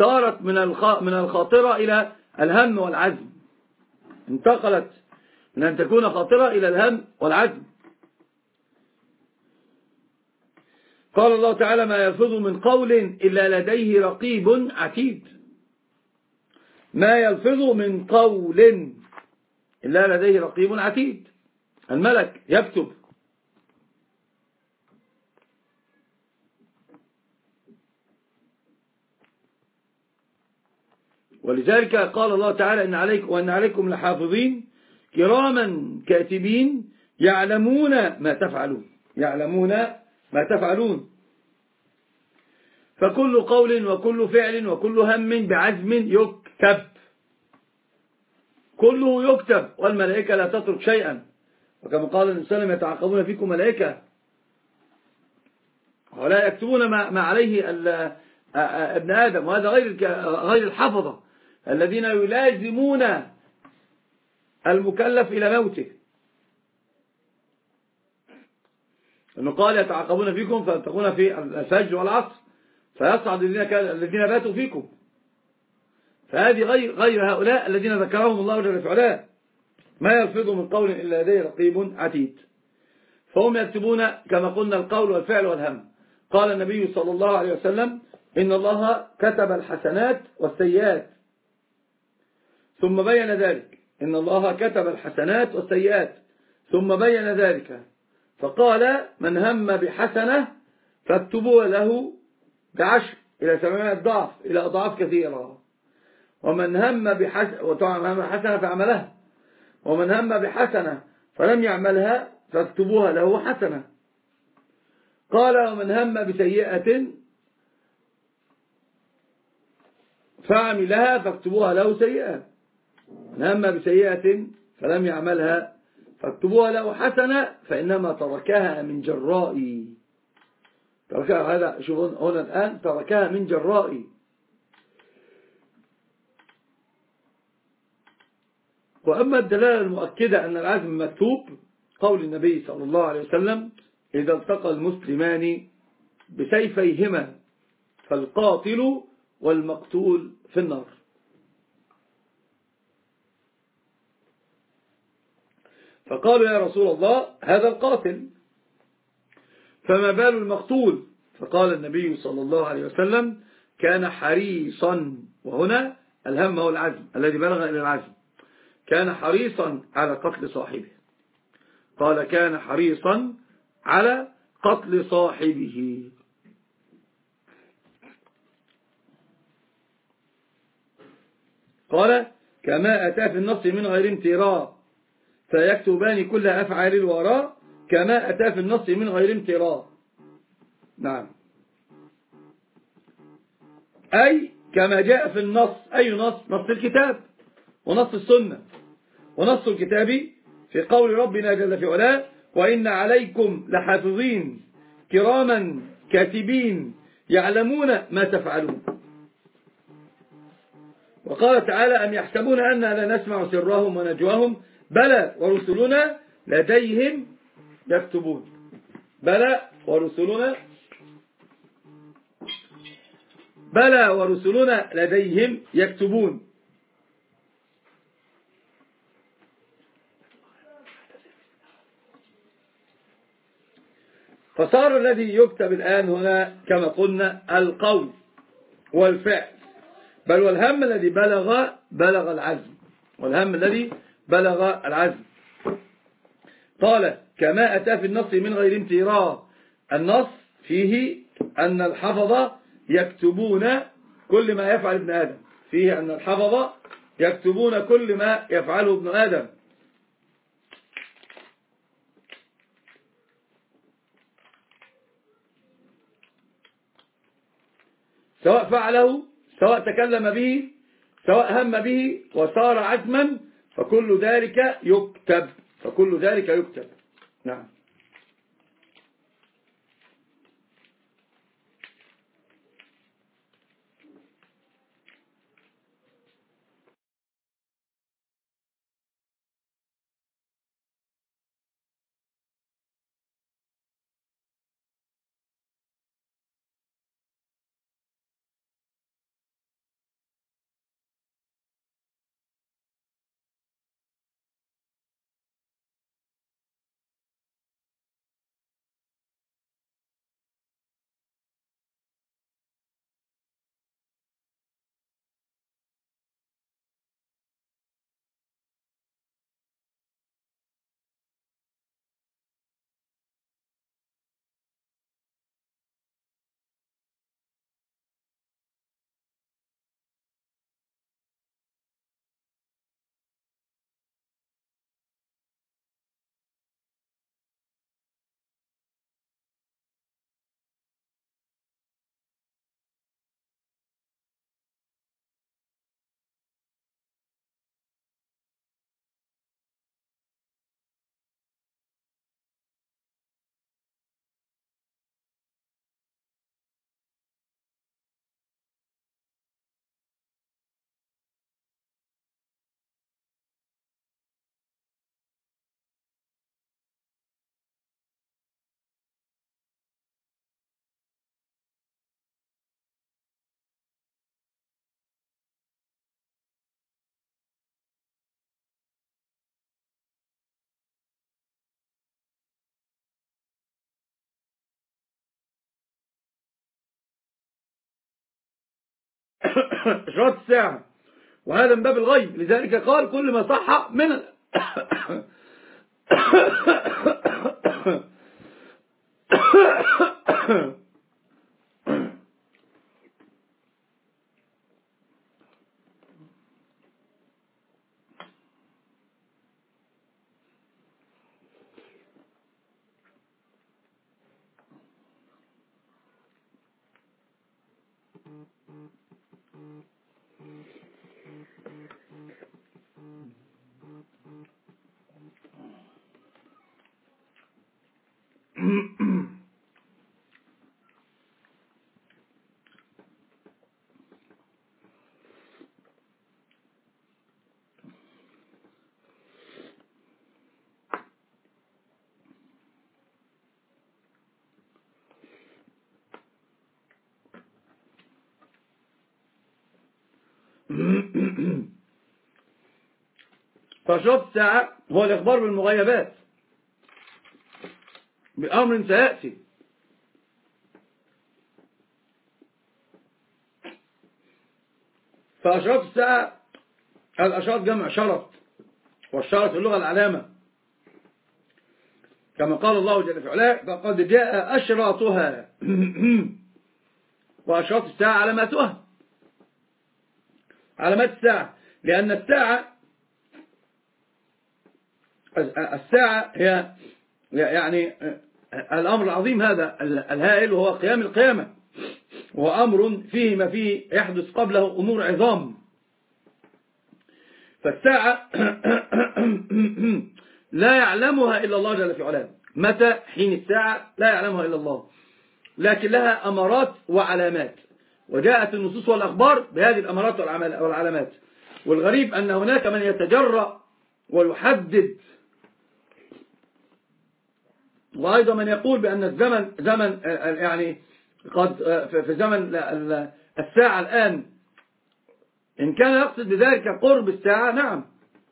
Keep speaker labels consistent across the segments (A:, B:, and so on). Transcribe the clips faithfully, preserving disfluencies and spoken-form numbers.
A: صارت من من الخاطرة إلى الهم والعزم، انتقلت من أن تكون خاطرة إلى الهم والعزم. قال الله تعالى: ما يلفظ من قول إلا لديه رقيب عتيد. ما يلفظ من قول إلا لديه رقيب عتيد، الملك يكتب. ولذلك قال الله تعالى: إن عليكم وإن عليكم لحافظين كراما كاتبين يعلمون ما تفعلون، يعلمون ما تفعلون. فكل قول وكل فعل وكل هم بعزم يكتب، كله يكتب، والملائكة لا تترك شيئا. وكما قال النبي صلى الله عليه وسلم: يتعاقبون فيكم ملائكة ولا يكتبون ما عليه ابن آدم. وهذا غير غير الحفظة الذين يلازمون المكلف إلى موته. أنه قال: يتعاقبون فيكم فيلتقون في الفجر والعصر فيصعد الذين باتوا فيكم. فهذه غير غير هؤلاء الذين ذكرهم الله جل وعلا. ما يلفظ من قول إلا لديه رقيب عتيد. فهم يكتبون كما قلنا القول والفعل والهم. قال النبي صلى الله عليه وسلم: إن الله كتب الحسنات والسيئات، ثم بين ذلك. إن الله كتب الحسنات والسيئات ثم بين ذلك فقال: من هم بحسنة فاكتبوها له بعشر إلى ثمانية ضعف إلى أضعاف كثيرة. ومن هم بحسنة فعملها، ومن هم بحسنة فلم يعملها فاكتبوها له حسنة. قال: ومن هم بسيئة فعملها فاكتبوها له سيئة. من هم بسيئة فلم يعملها فاكتبوها له حسنة، فإنما تركها من جرائي. تركها، هذا شوفون هنا الآن، تركها من جرائي. وأما الدلالة المؤكدة أن العزم مكتوب، قول النبي صلى الله عليه وسلم: إذا التقى المسلمان بسيفيهما فالقاتل والمقتول في النار. فقالوا: يا رسول الله، هذا القاتل، فما بال المقتول؟ فقال النبي صلى الله عليه وسلم: كان حريصا، وهنا الهم هو العزم الذي بلغ إلى العزم، كان حريصا على قتل صاحبه. قال: كان حريصا على قتل صاحبه. قال: كما أتى في النص من غير امتراء فيكتبان كل أفعال الوراء، كما أتى في النص من غير امتراء. نعم، أي كما جاء في النص. أي نص؟ نص الكتاب ونص السنة. ونص الكتاب في قول ربنا جل في علاه: وإن عليكم لحافظين كراما كاتبين يعلمون ما تفعلون. وقال تعالى: أم يحسبون أننا لا نسمع سرهم ونجواهم بلى ورسلنا لديهم يكتبون. بلى ورسلنا بلى ورسلنا لديهم يكتبون. فصار الذي يكتب الآن هنا كما قلنا القول والفعل، بل والهم الذي بلغ بلغ العزم، والهم الذي بلغ العزم. قال: كما أتى في النص من غير امتراء. النص فيه أن الحفظة يكتبون كل ما يفعل ابن آدم، فيه أن الحفظة يكتبون كل ما يفعله ابن آدم، سواء فعله، سواء تكلم به، سواء هم به وصار عزما، فكل ذلك يكتب، فكل ذلك يكتب. نعم. إشارات الساعة، وهذا من باب الغيب. لذلك قال كل ما صح من فأشراط الساعة هو الإخبار بالمغيبات بأمر سيأتي. فأشراط الساعة الأشراط جمع شرط، والشرط في اللغة العلامة، كما قال الله جل في علاه فقد جاء أشراطها وأشراط الساعة علاماتها، علامات الساعة، لأن الساعة الساعة هي يعني الأمر العظيم هذا الهائل، وهو قيام القيامة، وهو أمر فيه ما فيه يحدث قبله أمور عظام. فالساعة لا يعلمها إلا الله جل في علاه. متى؟ حين الساعة لا يعلمها إلا الله، لكن لها أمارات وعلامات، وجاءت النصوص والأخبار بهذه الأمارات والعلامات. والغريب أن هناك من يتجرأ ويحدد، وأيضا من يقول بأن الزمن زمن يعني قد في زمن الساعة الآن، إن كان يقصد بذلك قرب الساعة نعم.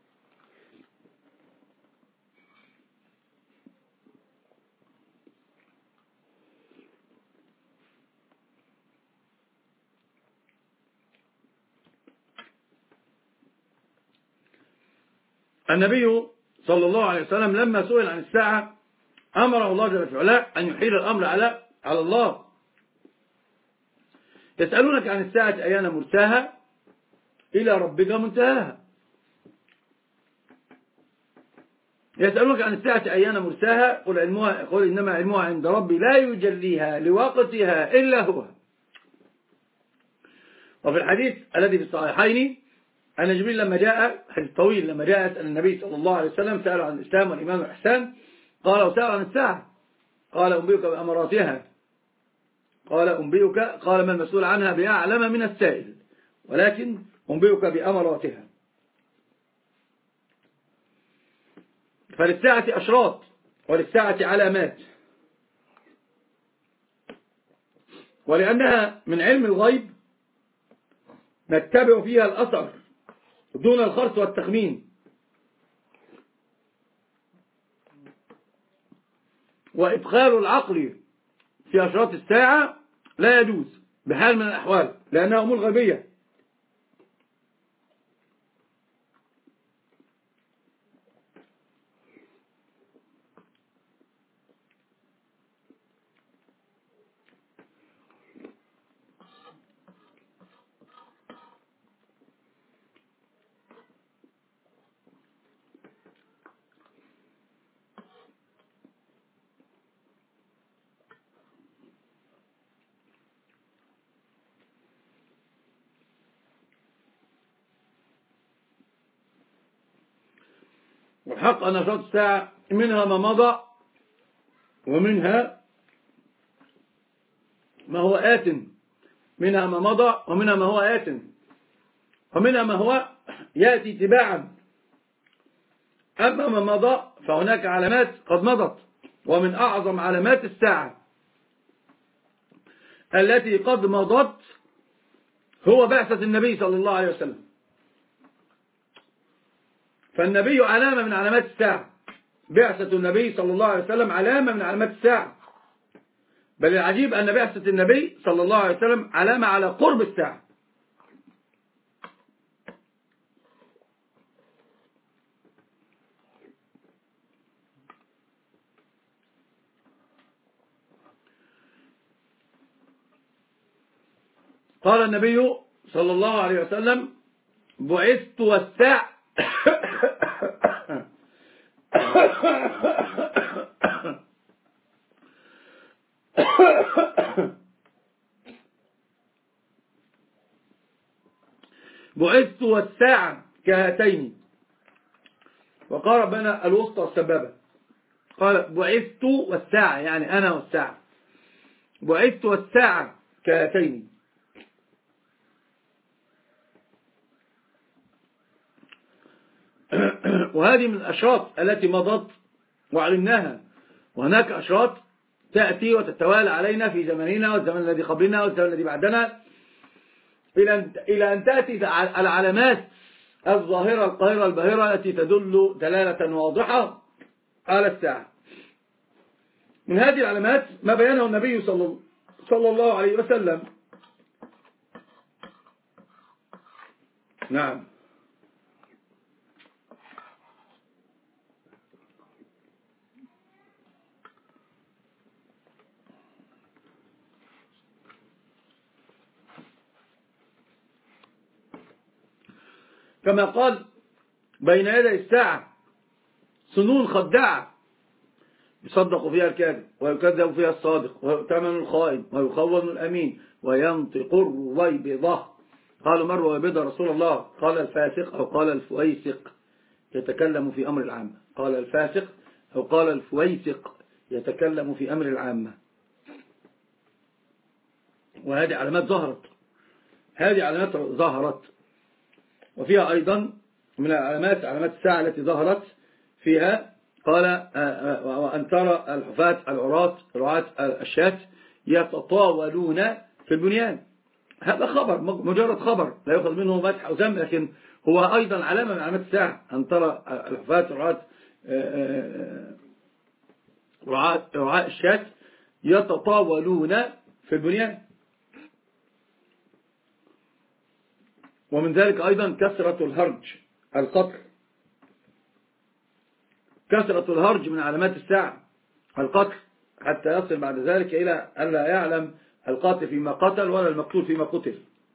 A: النبي صلى الله عليه وسلم لما سئل عن الساعة أمره الله جل وعلا أن يحيل الأمر على على الله. يسألونك عن الساعة أيان مرساها إلى ربك منتهاها. يسألونك عن الساعة أيان مرساها قل علمها قل إنما علمها عند ربي لا يجليها لوقتها إلا هو. وفي الحديث الذي في الصحيحين أن جبريل لما جاء، حديث طويل، لما جاء يسأل النبي صلى الله عليه وسلم سأل عن الإسلام والإيمان والإحسان، قال وسأل عن الساعة قال أنبئك بأمراتها، قال أنبئك قال ما المسؤول عنها بأعلم من السائل ولكن أنبئك بأمراتها. فللساعة أشراط وللساعة علامات، ولأنها من علم الغيب نتبع فيها الأثر دون الخرص والتخمين، وإدخال العقل في أشراط الساعة لا يجوز بحال من الأحوال، لأنها أمور غيبية. والحق أن أشراط الساعة منها ما مضى ومنها ما هو آت، منها ما مضى ومنها ما هو آت، ومنها ما هو يأتي تباعا. أما ما مضى فهناك علامات قد مضت، ومن أعظم علامات الساعة التي قد مضت هو بعثة النبي صلى الله عليه وسلم. فالنبي علامة من علامات الساعة، بعثة النبي صلى الله عليه وسلم علامة من علامات الساعة، بل العجيب أن بعثة النبي صلى الله عليه وسلم علامة على قرب الساعة. قال النبي صلى الله عليه وسلم بعثت والساعة بعثت والساعة كهاتين، وقال بين الوسطى والسبابة. قال بعثت والساعة يعني أنا والساعة، بعثت والساعة كهاتين. وهذه من الأشراط التي مضت وعلمناها، وهناك أشراط تأتي وتتوالى علينا في زمننا والزمن الذي قبلنا والزمن الذي بعدنا، إلى أن تأتي العلامات الظاهرة القاهرة الباهرة التي تدل دلالة واضحة على الساعة. من هذه العلامات ما بينه النبي صلى الله عليه وسلم. نعم. كما قال بين يدي الساعة سنون خداعة يصدق فيها الكاذب ويكذب فيها الصادق ويؤتمن الخائن ويخون الأمين وينطق الرويبضة. قالوا ما الرويبضة رسول الله؟ قال الفاسق أو قال الفويسق يتكلم في أمر العامة. قال الفاسق أو قال الفويسق يتكلم في أمر العامة. وهذه علامات ظهرت، هذه علامات ظهرت. وفيها أيضا من العلامات علامات الساعة التي ظهرت فيها قال وأن ترى الحفاة العراة رعاة الشاة يتطاولون في البنيان. هذا خبر، مجرد خبر لا يأخذ منه مدح أو ذم، لكن هو أيضا علامة من علامات الساعة. أن ترى الحفاة رعاة رعاة الشاة يتطاولون في البنيان. ومن ذلك أيضا كثرة الهرج، القتل. كثرة الهرج من علامات الساعة، القتل، حتى يصل بعد ذلك إلى أن لا يعلم القاتل فيما قتل ولا المقتول فيما قتل.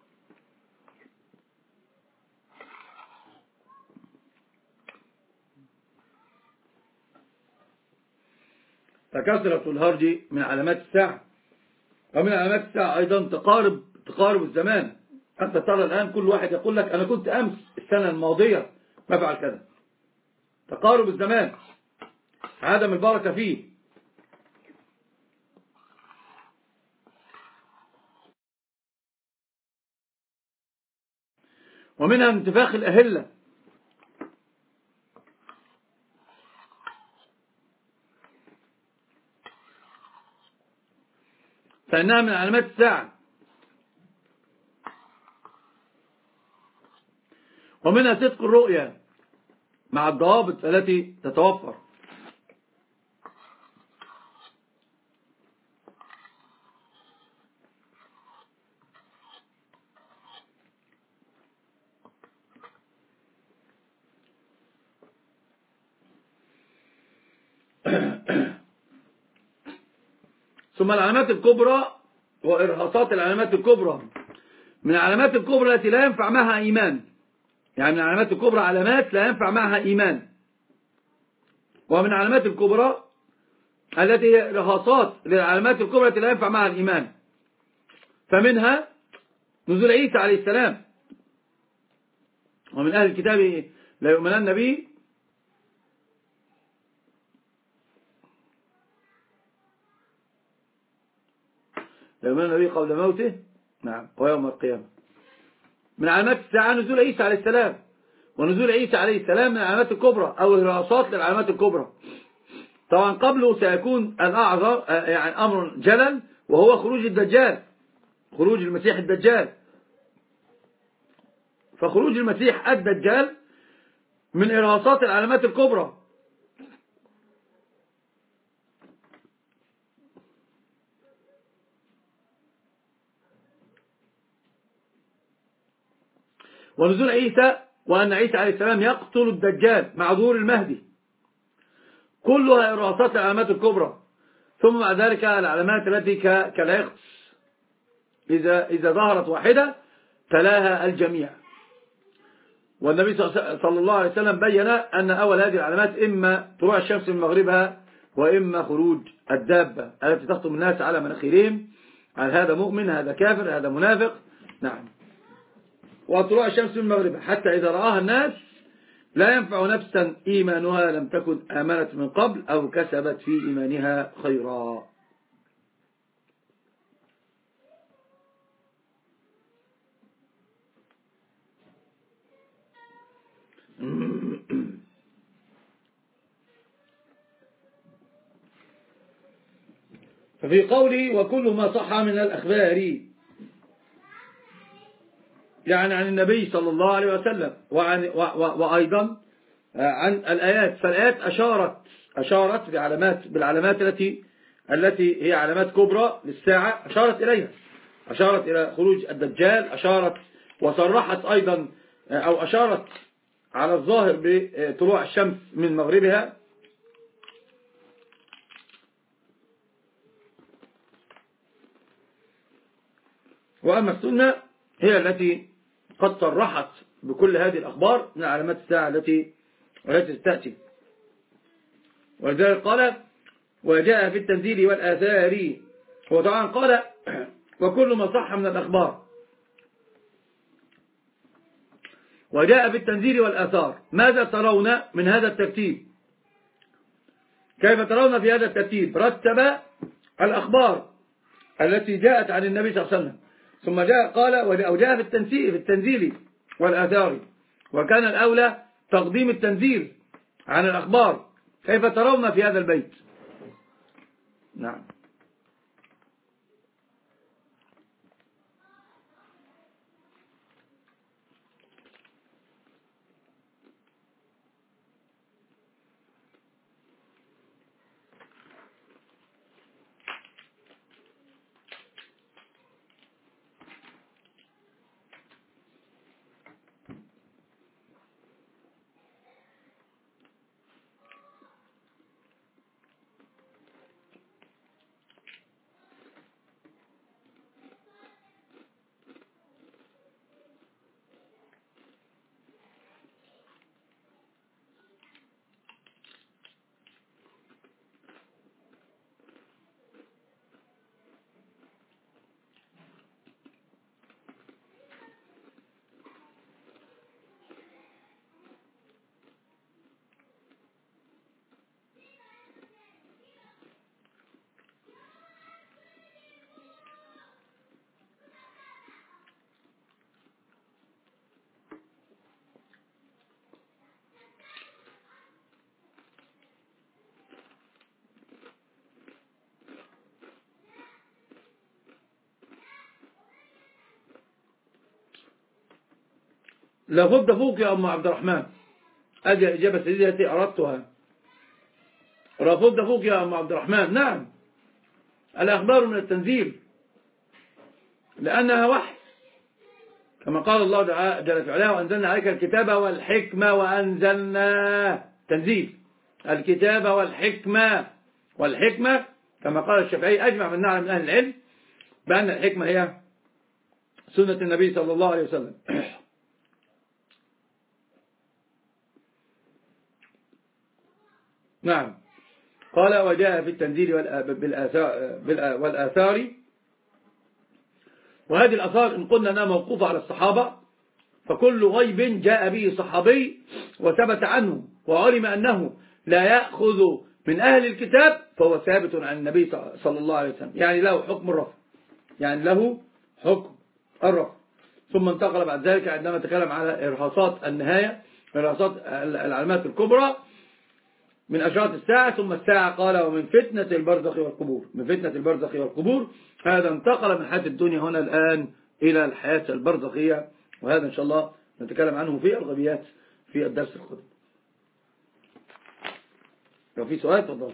A: فكثرة الهرج من علامات الساعة. ومن علامات الساعة أيضا تقارب تقارب الزمان. أنت ترى الآن كل واحد يقول لك أنا كنت أمس السنة الماضية ما فعل كذا. تقارب الزمان، عدم البركة فيه. ومنها انتفاخ الأهلة، فإنها من علامات الساعة. ومنها صدق الرؤية مع الضوابط التي تتوفر. ثم العلامات الكبرى وإرهاصات العلامات الكبرى. من العلامات الكبرى التي لا ينفع معها إيمان، يعني من العلامات الكبرى علامات لا ينفع معها إيمان. ومن العلامات الكبرى التي هي إرهاصات للعلامات الكبرى التي لا ينفع معها الإيمان. فمنها نزول عيسى عليه السلام. ومن أهل الكتاب لا يؤمنن به لا يؤمنن به قبل موته، نعم، ويوم القيامة. من علامات الساعة نزول عيسى عليه السلام. ونزول عيسى عليه السلام من العلامات الكبرى أو إرهاصات للعلامات الكبرى. طبعا قبله سيكون الأعظم يعني أمر جلل، وهو خروج الدجال، خروج المسيح الدجال. فخروج المسيح الدجال من إرهاصات العلامات الكبرى. ونزول عيسى، وأن عيسى عليه السلام يقتل الدجال مع ظهور المهدي، كلها إرهاصات العلامات الكبرى. ثم بعد ذلك العلامات التي كالإغث إذا, إذا ظهرت واحدة تلاها الجميع. والنبي صلى الله عليه وسلم بين أن أول هذه العلامات إما طلوع الشمس من مغربها وإما خروج الدابة التي تخطب الناس على مناخيرهم، هل هذا مؤمن، هذا كافر، هذا منافق. نعم. وطلوع الشمس من مغربها حتى إذا رآها الناس لا ينفع نفسا إيمانها لم تكن آمنت من قبل أو كسبت في إيمانها خيرا. ففي قوله وكل ما صح من الأخبار، يعني عن النبي صلى الله عليه وسلم وعن وأيضا عن الآيات، فالآيات أشارت أشارت بعلامات بالعلامات التي التي هي علامات كبرى للساعة، أشارت إليها، أشارت إلى خروج الدجال، أشارت وصرحت أيضا أو أشارت على الظاهر بطلوع الشمس من مغربها. وأما السنة هي التي قد صرحت بكل هذه الأخبار من علامات الساعة التي التي تأتي. ولذلك قال وجاء في التنزيل والآثار، هو طبعا قال وكل ما صح من الأخبار، وجاء في التنزيل والآثار. ماذا ترون من هذا الترتيب؟ كيف ترون في هذا الترتيب؟ رتب الأخبار التي جاءت عن النبي صلى الله عليه وسلم، ثم جاء قال أو جاء في التنزيل في التنزيل والآثار، وكان الأولى تقديم التنزيل عن الأخبار. كيف ترون في هذا البيت؟ نعم. لابد فوق يا أم عبد الرحمن، هذه الإجابة التي أردتها. لابد فوق يا أم عبد الرحمن. نعم، الأخبار من التنزيل لأنها وحي، كما قال الله جل وعلا وأنزلنا عليك الكتاب والحكمة وأنزلنا تنزيل الكتاب والحكمة. والحكمة كما قال الشافعي أجمع من نعلم من أهل العلم بأن الحكمة هي سنة النبي صلى الله عليه وسلم. نعم. قال وجاء في التنزيل والآثار، وهذه الآثار إن قلنا أنها موقوفة على الصحابة فكل غيب جاء به صحابي وثبت عنه وعلم أنه لا يأخذ من أهل الكتاب فهو ثابت عن النبي صلى الله عليه وسلم، يعني له حكم الرفع، يعني له حكم الرفع. ثم انتقل بعد ذلك عندما تكلم على إرهاصات النهاية، إرهاصات العلامات الكبرى من أشراط الساعة، ثم الساعة قال ومن فتنة البرزخ والقبور، من فتنة البرزخ والقبور. هذا انتقل من حياة الدنيا هنا الآن إلى الحياة البرزخية، وهذا إن شاء الله نتكلم عنه في الغبيات في الدرس القادم. لو في سؤال تفضل.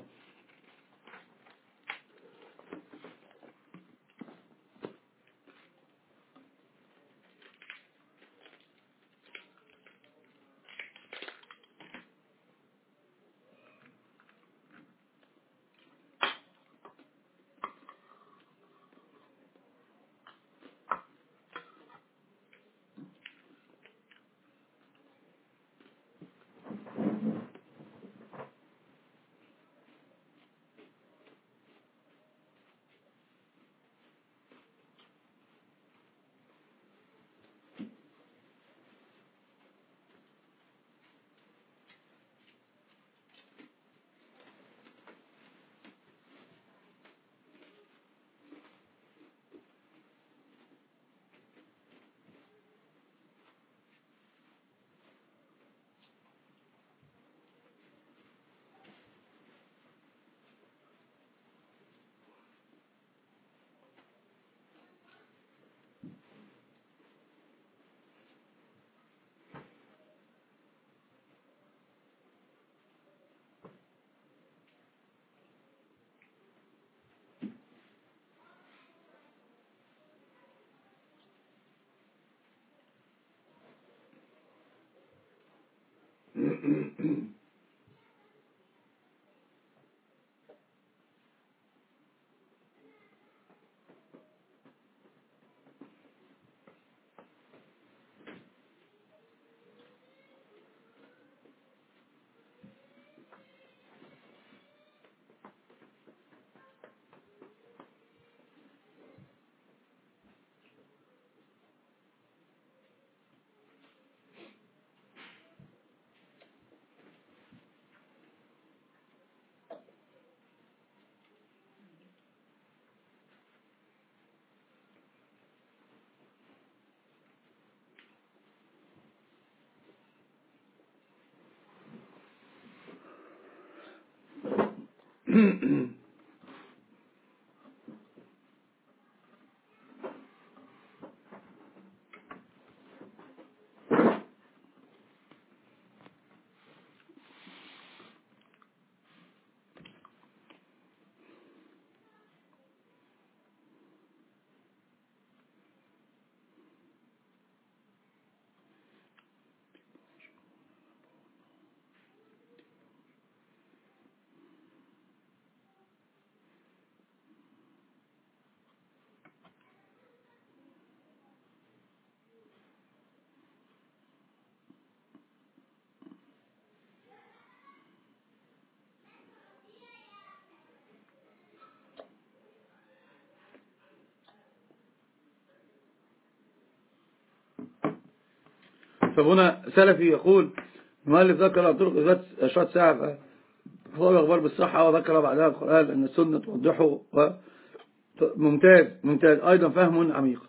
A: فهنا سلفي يقول المؤلف ذكر طرق إثبات أشراط الساعة فهو أخبار بالصحة، وذكر بعدها القرآن أن السنة توضحه. ممتاز ممتاز أيضا فهم عميق.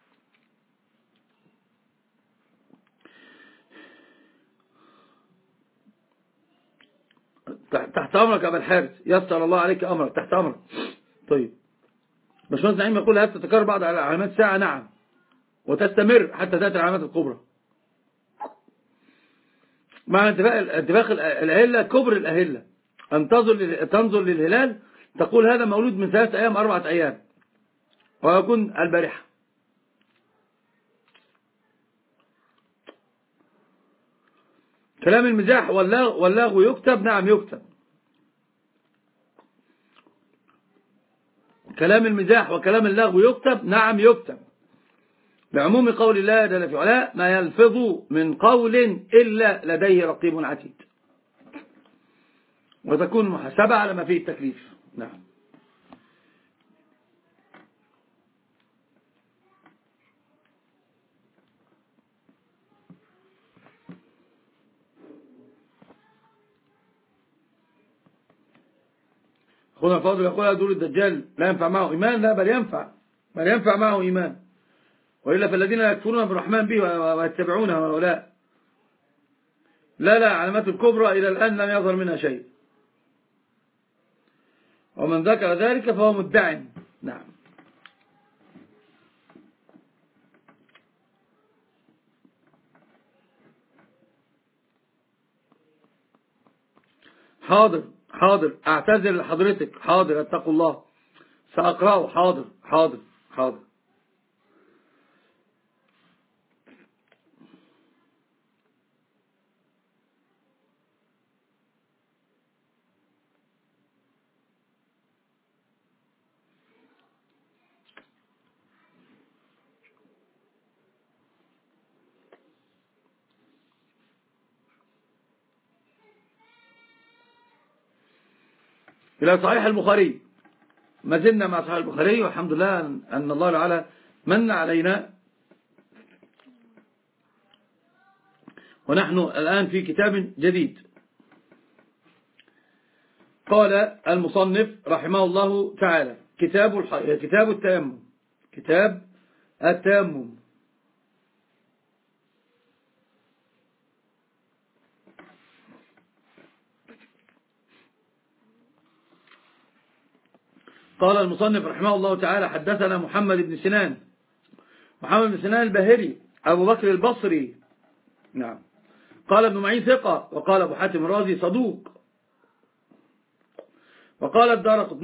A: تحت أمرك يا أبا الحارث، يسر الله عليك أمرك، تحت أمرك. طيب باشمهندس نعيم يقول هل تتكرر بعض علامات الساعة؟ نعم، وتستمر حتى تأتي العلامات الكبرى مع اتفاق الأهلة كبر الأهلة أن تنظر للهلال تقول هذا مولود من ثلاثة أيام أربعة أيام ويكون البارحة. كلام المزاح واللغو يكتب؟ نعم يكتب. كلام المزاح وكلام اللغو يكتب؟ نعم يكتب، بعموم قول الله جل في علاه ما يلفظ من قول إلا لديه رقيب عتيد، وتكون محاسبة على ما فيه التكليف. نعم. أخونا الفاضل يقول دول الدجال لا ينفع معه إيمان؟ لا، بل ينفع، بل ينفع معه إيمان، وإلا فالذين يكفرون بالرحمن به ويتبعونه هؤلاء لا لا علامات الكبرى إلى الآن لم يظهر منها شيء، ومن ذكر ذلك فهو مدعي. نعم. حاضر حاضر أعتذر لحضرتك، حاضر اتقوا الله سأقرأه، حاضر حاضر حاضر. إلى صحيح البخاري، ما زلنا مع صحيح البخاري، والحمد لله أن الله تعالى من علينا، ونحن الآن في كتاب جديد. قال المصنف رحمه الله تعالى كتاب الح... كتاب التيمم، كتاب التيمم. قال المصنف رحمه الله تعالى حدثنا محمد بن سنان، محمد بن سنان الباهلي أبو بكر البصري. نعم. قال ابن معين ثقة، وقال أبو حاتم الرازي صدوق، وقال الدارقطني